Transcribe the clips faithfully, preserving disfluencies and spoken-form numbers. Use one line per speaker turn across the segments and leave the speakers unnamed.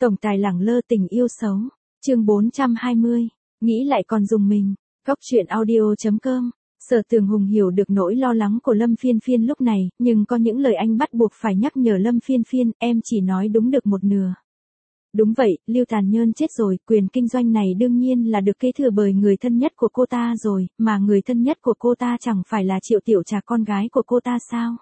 Tổng tài lẳng lơ tình yêu xấu. Chương bốn trăm hai mươi. Nghĩ lại còn dùng mình. Góc truyện audio chấm com. Sở Tường Hùng hiểu được nỗi lo lắng của Lâm Phiên Phiên lúc này, nhưng có những lời anh bắt buộc phải nhắc nhở Lâm Phiên Phiên, em chỉ nói đúng được một nửa. Đúng vậy, Lưu Tàn Nhơn chết rồi, quyền kinh doanh này đương nhiên là được kế thừa bởi người thân nhất của cô ta rồi, mà người thân nhất của cô ta chẳng phải là Triệu Tiểu Trạc con gái của cô ta sao?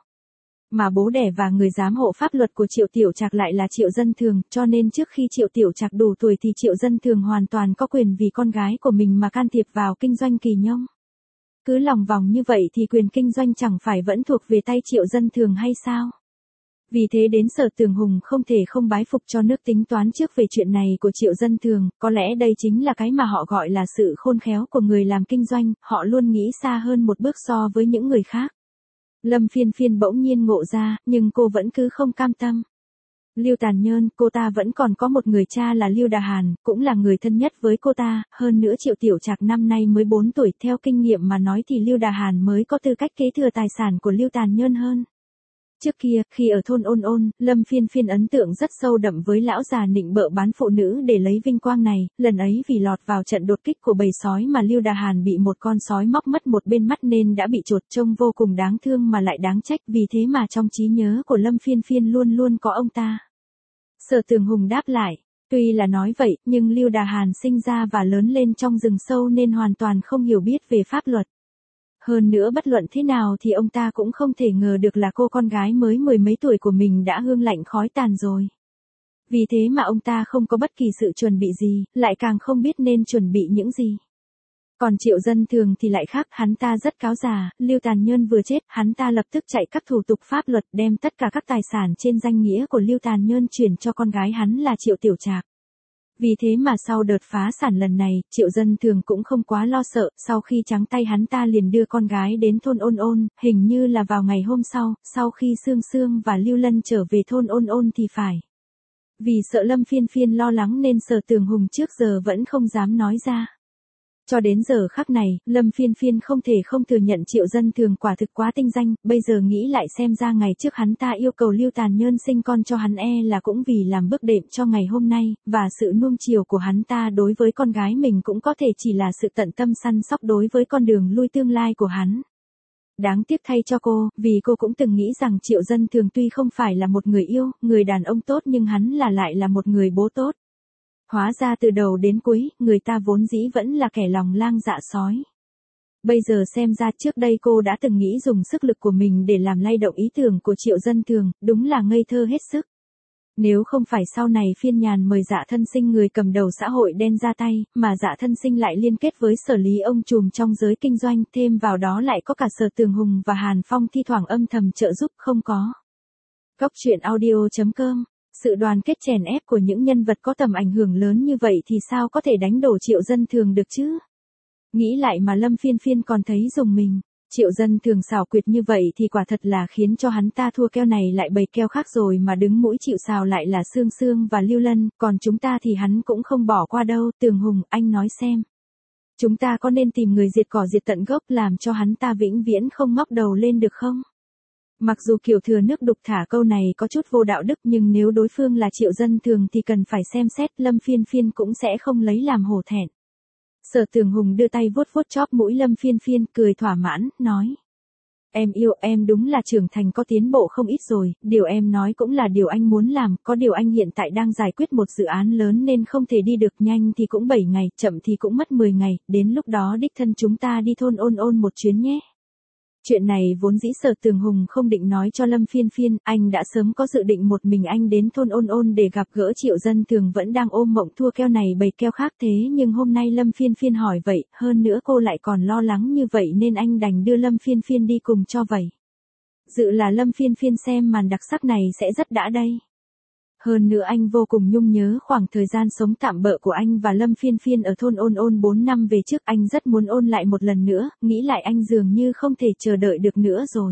Mà bố đẻ và người giám hộ pháp luật của Triệu Tiểu Trạc lại là Triệu Dân Thường, cho nên trước khi Triệu Tiểu Trạc đủ tuổi thì Triệu Dân Thường hoàn toàn có quyền vì con gái của mình mà can thiệp vào kinh doanh Kỳ Nhông. Cứ lòng vòng như vậy thì quyền kinh doanh chẳng phải vẫn thuộc về tay Triệu Dân Thường hay sao? Vì thế đến Sở Tường Hùng không thể không bái phục cho nước tính toán trước về chuyện này của Triệu Dân Thường, có lẽ đây chính là cái mà họ gọi là sự khôn khéo của người làm kinh doanh, họ luôn nghĩ xa hơn một bước so với những người khác. Lâm Phiên Phiên bỗng nhiên ngộ ra, nhưng cô vẫn cứ không cam tâm. Lưu Tàn Nhơn, cô ta vẫn còn có một người cha là Lưu Đà Hàn, cũng là người thân nhất với cô ta, hơn nữa Triệu Tiểu Trạc năm nay mới bốn tuổi, theo kinh nghiệm mà nói thì Lưu Đà Hàn mới có tư cách kế thừa tài sản của Lưu Tàn Nhơn hơn. Trước kia, khi ở thôn Ôn Ôn, Lâm Phiên Phiên ấn tượng rất sâu đậm với lão già nịnh bợ bán phụ nữ để lấy vinh quang này, lần ấy vì lọt vào trận đột kích của bầy sói mà Lưu Đà Hàn bị một con sói móc mất một bên mắt nên đã bị chột trông vô cùng đáng thương mà lại đáng trách, vì thế mà trong trí nhớ của Lâm Phiên Phiên luôn luôn có ông ta. Sở Tường Hùng đáp lại, tuy là nói vậy, nhưng Lưu Đà Hàn sinh ra và lớn lên trong rừng sâu nên hoàn toàn không hiểu biết về pháp luật. Hơn nữa bất luận thế nào thì ông ta cũng không thể ngờ được là cô con gái mới mười mấy tuổi của mình đã hương lạnh khói tàn rồi. Vì thế mà ông ta không có bất kỳ sự chuẩn bị gì, lại càng không biết nên chuẩn bị những gì. Còn Triệu Dân Thường thì lại khác, hắn ta rất cáo già, Lưu Tàn Nhơn vừa chết, hắn ta lập tức chạy các thủ tục pháp luật đem tất cả các tài sản trên danh nghĩa của Lưu Tàn Nhơn chuyển cho con gái hắn là Triệu Tiểu Trạc. Vì thế mà sau đợt phá sản lần này, Triệu Dân Thường cũng không quá lo sợ, sau khi trắng tay hắn ta liền đưa con gái đến thôn Ôn Ôn, hình như là vào ngày hôm sau, sau khi Sương Sương và Lưu Lân trở về thôn Ôn Ôn thì phải. Vì sợ Lâm Phiên Phiên lo lắng nên Sở Tường Hùng trước giờ vẫn không dám nói ra. Cho đến giờ khắc này, Lâm Phiên Phiên không thể không thừa nhận Triệu Dân Thường quả thực quá tinh danh, bây giờ nghĩ lại xem ra ngày trước hắn ta yêu cầu Lưu Tàn Nhơn sinh con cho hắn e là cũng vì làm bước đệm cho ngày hôm nay, và sự nuông chiều của hắn ta đối với con gái mình cũng có thể chỉ là sự tận tâm săn sóc đối với con đường lui tương lai của hắn. Đáng tiếc thay cho cô, vì cô cũng từng nghĩ rằng Triệu Dân Thường tuy không phải là một người yêu, người đàn ông tốt nhưng hắn là lại là một người bố tốt. Hóa ra từ đầu đến cuối, người ta vốn dĩ vẫn là kẻ lòng lang dạ sói. Bây giờ xem ra trước đây cô đã từng nghĩ dùng sức lực của mình để làm lay động ý tưởng của Triệu Dân Thường, đúng là ngây thơ hết sức. Nếu không phải sau này Phiên Nhàn mời Dạ Thân Sinh người cầm đầu xã hội đen ra tay, mà Dạ Thân Sinh lại liên kết với Sở Lý ông trùm trong giới kinh doanh, thêm vào đó lại có cả Sở Tường Hùng và Hàn Phong thi thoảng âm thầm trợ giúp không có. Góc truyện audio chấm com. Sự đoàn kết chèn ép của những nhân vật có tầm ảnh hưởng lớn như vậy thì sao có thể đánh đổ Triệu Dân Thường được chứ? Nghĩ lại mà Lâm Phiên Phiên còn thấy rùng mình. Triệu Dân Thường xảo quyệt như vậy thì quả thật là khiến cho hắn ta thua keo này lại bầy keo khác rồi, mà đứng mũi chịu sào lại là Sương Sương và Lưu Lân, còn chúng ta thì hắn cũng không bỏ qua đâu. Tường Hùng, anh nói xem. Chúng ta có nên tìm người diệt cỏ diệt tận gốc làm cho hắn ta vĩnh viễn không ngóc đầu lên được không? Mặc dù kiểu thừa nước đục thả câu này có chút vô đạo đức, nhưng nếu đối phương là Triệu Dân Thường thì cần phải xem xét, Lâm Phiên Phiên cũng sẽ không lấy làm hổ thẹn. Sở Tường Hùng đưa tay vuốt vuốt chóp mũi Lâm Phiên Phiên, cười thỏa mãn, nói. Em yêu, em đúng là trưởng thành có tiến bộ không ít rồi, điều em nói cũng là điều anh muốn làm, có điều anh hiện tại đang giải quyết một dự án lớn nên không thể đi được, nhanh thì cũng bảy ngày, chậm thì cũng mất mười ngày, đến lúc đó đích thân chúng ta đi thôn Ôn Ôn một chuyến nhé. Chuyện này vốn dĩ Sở Tường Hùng không định nói cho Lâm Phiên Phiên, anh đã sớm có dự định một mình anh đến thôn Ôn Ôn để gặp gỡ Triệu Dân Thường vẫn đang ôm mộng thua keo này bầy keo khác, thế nhưng hôm nay Lâm Phiên Phiên hỏi vậy, hơn nữa cô lại còn lo lắng như vậy nên anh đành đưa Lâm Phiên Phiên đi cùng cho vậy. Dự là Lâm Phiên Phiên xem màn đặc sắc này sẽ rất đã đây. Hơn nữa anh vô cùng nhung nhớ khoảng thời gian sống tạm bợ của anh và Lâm Phiên Phiên ở thôn Ôn Ôn bốn năm về trước, anh rất muốn ôn lại một lần nữa, nghĩ lại anh dường như không thể chờ đợi được nữa rồi.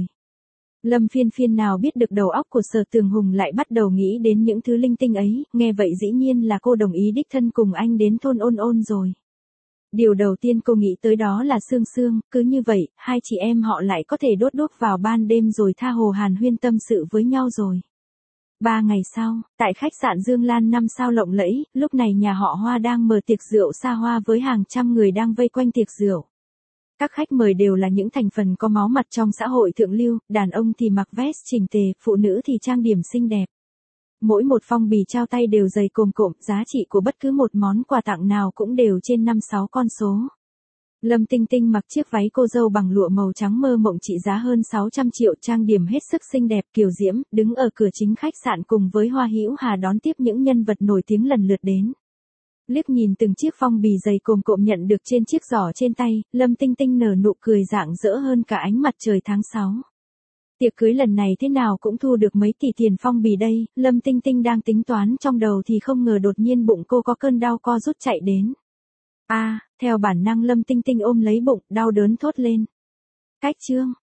Lâm Phiên Phiên nào biết được đầu óc của Sở Tường Hùng lại bắt đầu nghĩ đến những thứ linh tinh ấy, nghe vậy dĩ nhiên là cô đồng ý đích thân cùng anh đến thôn Ôn Ôn rồi. Điều đầu tiên cô nghĩ tới đó là Sương Sương, cứ như vậy, hai chị em họ lại có thể đốt đuốc vào ban đêm rồi tha hồ hàn huyên tâm sự với nhau rồi. Ba ngày sau, tại khách sạn Dương Lan năm sao lộng lẫy, lúc này nhà họ Hoa đang mở tiệc rượu xa hoa với hàng trăm người đang vây quanh tiệc rượu. Các khách mời đều là những thành phần có máu mặt trong xã hội thượng lưu, đàn ông thì mặc vest chỉnh tề, phụ nữ thì trang điểm xinh đẹp. Mỗi một phong bì trao tay đều dày cồm cộm, giá trị của bất cứ một món quà tặng nào cũng đều trên năm sáu con số. Lâm Tinh Tinh mặc chiếc váy cô dâu bằng lụa màu trắng mơ mộng trị giá hơn sáu trăm triệu, trang điểm hết sức xinh đẹp kiều diễm, đứng ở cửa chính khách sạn cùng với Hoa Hữu Hà đón tiếp những nhân vật nổi tiếng lần lượt đến. Liếc nhìn từng chiếc phong bì dày cồm cộm nhận được trên chiếc giỏ trên tay, Lâm Tinh Tinh nở nụ cười rạng rỡ hơn cả ánh mặt trời tháng sáu. Tiệc cưới lần này thế nào cũng thu được mấy tỷ tiền phong bì đây, Lâm Tinh Tinh đang tính toán trong đầu thì không ngờ đột nhiên bụng cô có cơn đau co rút chạy đến. A, à, theo bản năng Lâm Tinh Tinh ôm lấy bụng, đau đớn thốt lên. Cách chương